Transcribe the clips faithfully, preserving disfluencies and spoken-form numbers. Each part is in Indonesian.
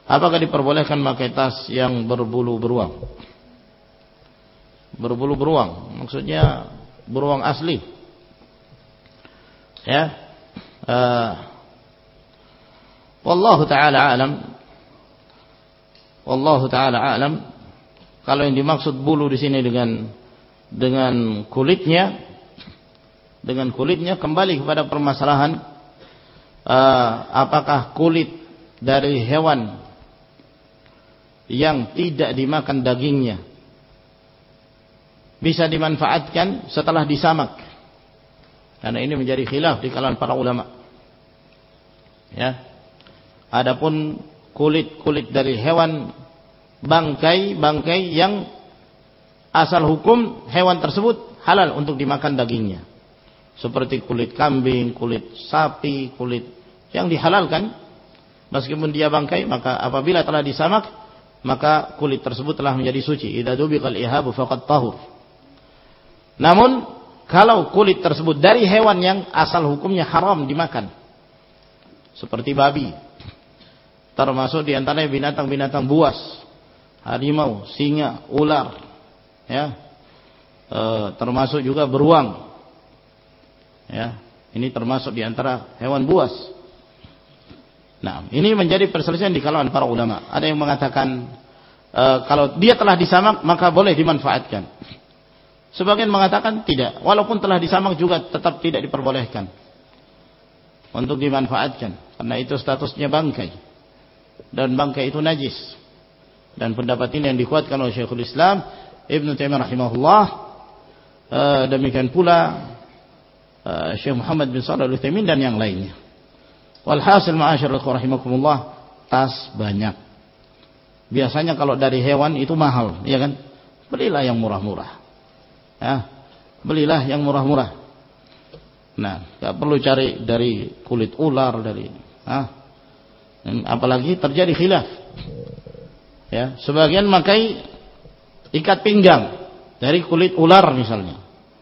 Apakah diperbolehkan pakai tas yang berbulu beruang? Berbulu beruang, maksudnya beruang asli. Ya. Uh, wallahu taala alam. Wallahu taala alam. Kalau yang dimaksud bulu di sini dengan dengan kulitnya, dengan kulitnya kembali kepada permasalahan uh, apakah kulit dari hewan yang tidak dimakan dagingnya bisa dimanfaatkan setelah disamak, karena ini menjadi khilaf di kalangan para ulama. Ya, adapun kulit-kulit dari hewan bangkai-bangkai yang asal hukum hewan tersebut halal untuk dimakan dagingnya, seperti kulit kambing, kulit sapi, kulit yang dihalalkan meskipun dia bangkai, maka apabila telah disamak maka kulit tersebut telah menjadi suci. Idza dubiqal ihabu faqad tahur. Namun kalau kulit tersebut dari hewan yang asal hukumnya haram dimakan, seperti babi, termasuk diantaranya binatang-binatang buas, harimau, singa, ular, ya, e, termasuk juga beruang, ya, ini termasuk diantara hewan buas. Nah, ini menjadi perselisihan di kalangan para ulama. Ada yang mengatakan e, kalau dia telah disamak maka boleh dimanfaatkan. Sebagian mengatakan tidak, walaupun telah disamak juga tetap tidak diperbolehkan untuk dimanfaatkan, karena itu statusnya bangkai dan bangkai itu najis. Dan pendapat ini yang dikuatkan oleh Syekhul Islam Ibnu Taimiyah rahimahullah, e, demikian pula e, Syekh Muhammad bin Shalih Al-Utsaimin dan yang lainnya. Walhasil ma'asyarul rahimakumullah, tas banyak. Biasanya kalau dari hewan itu mahal, ya kan? Belilah yang murah-murah. Ya, belilah yang murah-murah. Nah, enggak perlu cari dari kulit ular, dari ah. Apalagi terjadi khilaf. Ya, sebagian memakai ikat pinggang dari kulit ular misalnya.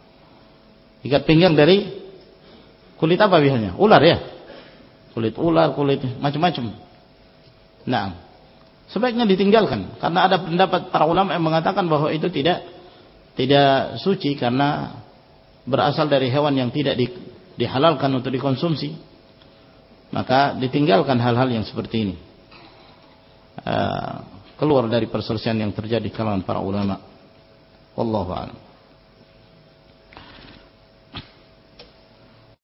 Ikat pinggang dari kulit apa biasanya? Ular ya. Kulit ular, kulit macam-macam. Nah, sebaiknya ditinggalkan karena ada pendapat para ulama yang mengatakan bahwa itu tidak tidak suci karena berasal dari hewan yang tidak di, dihalalkan untuk dikonsumsi. Maka ditinggalkan hal-hal yang seperti ini. Uh, keluar dari perselisihan yang terjadi di kalangan para ulama. Wallahu a'lam.